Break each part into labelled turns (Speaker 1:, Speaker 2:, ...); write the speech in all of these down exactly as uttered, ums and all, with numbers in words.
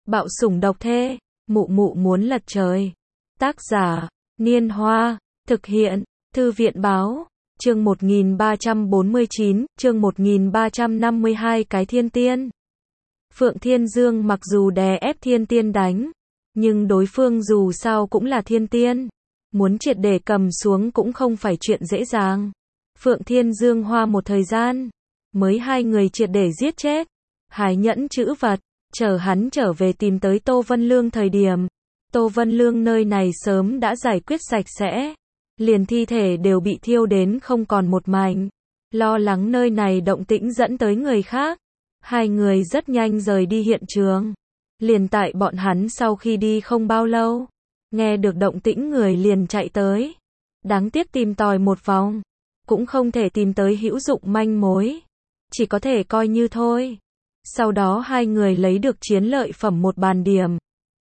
Speaker 1: Bạo sủng độc thê, mụ mụ muốn lật trời. Tác giả, Niên Hoa, thực hiện, Thư viện báo, chương một nghìn ba trăm bốn mươi chín, chương một nghìn ba trăm năm mươi hai cái thiên tiên. Phượng Thiên Dương mặc dù đè ép thiên tiên đánh, nhưng đối phương dù sao cũng là thiên tiên. Muốn triệt để cầm xuống cũng không phải chuyện dễ dàng. Phượng Thiên Dương hoa một thời gian, mới hai người triệt để giết chết. Hái nhẫn chữ vật, chờ hắn trở về tìm tới Tô Vân Lương thời điểm. Tô Vân Lương nơi này sớm đã giải quyết sạch sẽ. Liền thi thể đều bị thiêu đến không còn một mảnh. Lo lắng nơi này động tĩnh dẫn tới người khác. Hai người rất nhanh rời đi hiện trường. Liền tại bọn hắn sau khi đi không bao lâu, nghe được động tĩnh người liền chạy tới. Đáng tiếc tìm tòi một vòng, cũng không thể tìm tới hữu dụng manh mối. Chỉ có thể coi như thôi. Sau đó hai người lấy được chiến lợi phẩm một bàn điểm.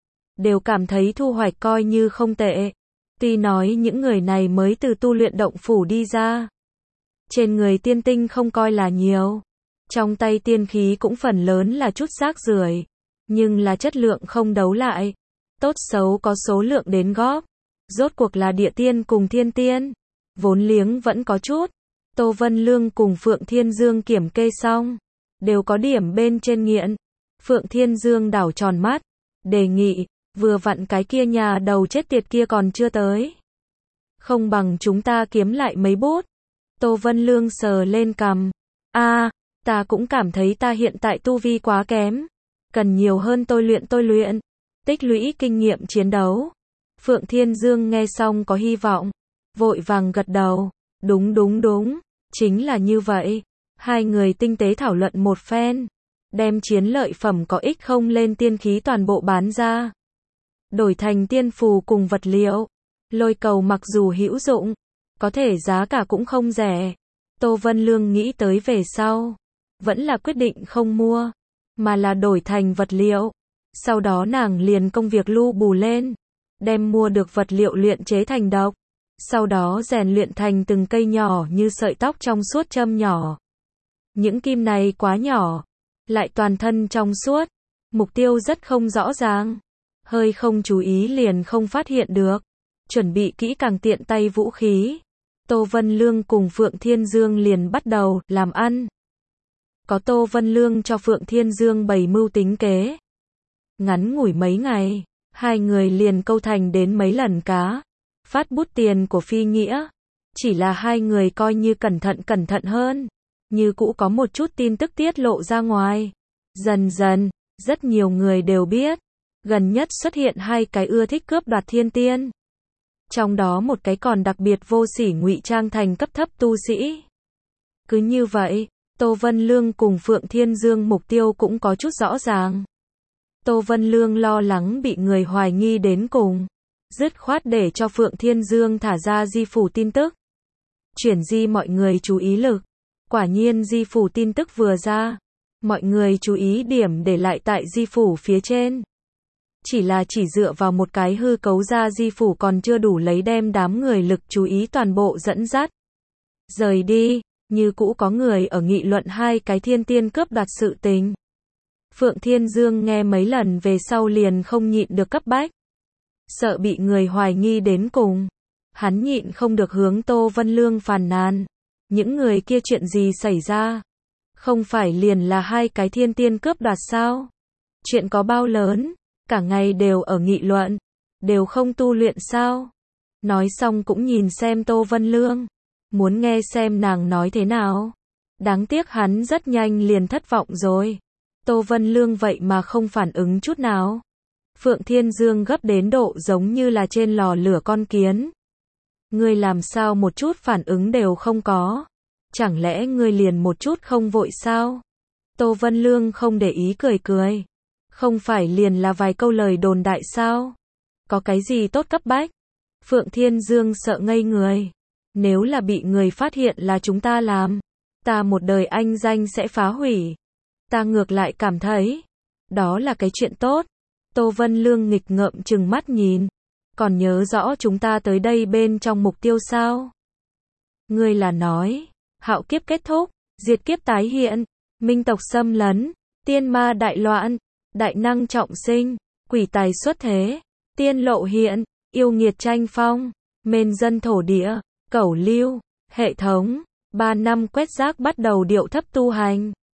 Speaker 1: Đều cảm thấy thu hoạch coi như không tệ. Tuy nói những người này mới từ tu luyện động phủ đi ra. Trên người tiên tinh không coi là nhiều. Trong tay tiên khí cũng phần lớn là chút rác rưởi, nhưng là chất lượng không đấu lại. Tốt xấu có số lượng đến góp. Rốt cuộc là địa tiên cùng thiên tiên. Vốn liếng vẫn có chút. Tô Vân Lương cùng Phượng Thiên Dương kiểm kê xong. Đều có điểm bên trên nghiện. Phượng Thiên Dương đảo tròn mắt. Đề nghị, vừa vặn cái kia nhà đầu chết tiệt kia còn chưa tới. Không bằng chúng ta kiếm lại mấy bút. Tô Vân Lương sờ lên cằm. A, ta cũng cảm thấy ta hiện tại tu vi quá kém. Cần nhiều hơn tôi luyện tôi luyện. Tích lũy kinh nghiệm chiến đấu. Phượng Thiên Dương nghe xong có hy vọng. Vội vàng gật đầu. Đúng đúng đúng. Chính là như vậy. Hai người tinh tế thảo luận một phen. Đem chiến lợi phẩm có ích không lên tiên khí toàn bộ bán ra. Đổi thành tiên phù cùng vật liệu. Lôi cầu mặc dù hữu dụng, có thể giá cả cũng không rẻ. Tô Vân Lương nghĩ tới về sau. Vẫn là quyết định không mua. Mà là đổi thành vật liệu. Sau đó nàng liền công việc lu bù lên. Đem mua được vật liệu luyện chế thành độc. Sau đó rèn luyện thành từng cây nhỏ như sợi tóc trong suốt châm nhỏ. Những kim này quá nhỏ. Lại toàn thân trong suốt. Mục tiêu rất không rõ ràng. Hơi không chú ý liền không phát hiện được. Chuẩn bị kỹ càng tiện tay vũ khí. Tô Vân Lương cùng Phượng Thiên Dương liền bắt đầu làm ăn. Có Tô Vân Lương cho Phượng Thiên Dương bày mưu tính kế. Ngắn ngủi mấy ngày, hai người liền câu thành đến mấy lần cá. Phát bút tiền của phi nghĩa. Chỉ là hai người coi như cẩn thận cẩn thận hơn. Như cũ có một chút tin tức tiết lộ ra ngoài. Dần dần, rất nhiều người đều biết. Gần nhất xuất hiện hai cái ưa thích cướp đoạt thiên tiên. Trong đó một cái còn đặc biệt vô sỉ ngụy trang thành cấp thấp tu sĩ. Cứ như vậy, Tô Vân Lương cùng Phượng Thiên Dương mục tiêu cũng có chút rõ ràng. Tô Vân Lương lo lắng bị người hoài nghi đến cùng. Dứt khoát để cho Phượng Thiên Dương thả ra di phủ tin tức. Chuyển di mọi người chú ý lực. Quả nhiên di phủ tin tức vừa ra. Mọi người chú ý điểm để lại tại di phủ phía trên. Chỉ là chỉ dựa vào một cái hư cấu ra di phủ còn chưa đủ lấy đem đám người lực chú ý toàn bộ dẫn dắt. Rời đi, như cũ có người ở nghị luận hai cái thiên tiên cướp đoạt sự tình. Phượng Thiên Dương nghe mấy lần về sau liền không nhịn được cấp bách. Sợ bị người hoài nghi đến cùng. Hắn nhịn không được hướng Tô Vân Lương phàn nàn. Những người kia chuyện gì xảy ra? Không phải liền là hai cái thiên tiên cướp đoạt sao? Chuyện có bao lớn? Cả ngày đều ở nghị luận. Đều không tu luyện sao? Nói xong cũng nhìn xem Tô Vân Lương. Muốn nghe xem nàng nói thế nào. Đáng tiếc hắn rất nhanh liền thất vọng rồi. Tô Vân Lương vậy mà không phản ứng chút nào. Phượng Thiên Dương gấp đến độ giống như là trên lò lửa con kiến. Ngươi làm sao một chút phản ứng đều không có? Chẳng lẽ ngươi liền một chút không vội sao? Tô Vân Lương không để ý cười cười. Không phải liền là vài câu lời đồn đại sao? Có cái gì tốt cấp bách? Phượng Thiên Dương sợ ngây người. Nếu là bị người phát hiện là chúng ta làm, ta một đời anh danh sẽ phá hủy. Ta ngược lại cảm thấy, đó là cái chuyện tốt. Tô Vân Lương nghịch ngợm chừng mắt nhìn. Còn nhớ rõ chúng ta tới đây bên trong mục tiêu sao? Ngươi là nói, hạo kiếp kết thúc, diệt kiếp tái hiện, minh tộc xâm lấn, tiên ma đại loạn, đại năng trọng sinh, quỷ tài xuất thế, tiên lộ hiện, yêu nghiệt tranh phong, mên dân thổ địa, cẩu lưu, hệ thống, ba năm quét rác bắt đầu điệu thấp tu hành.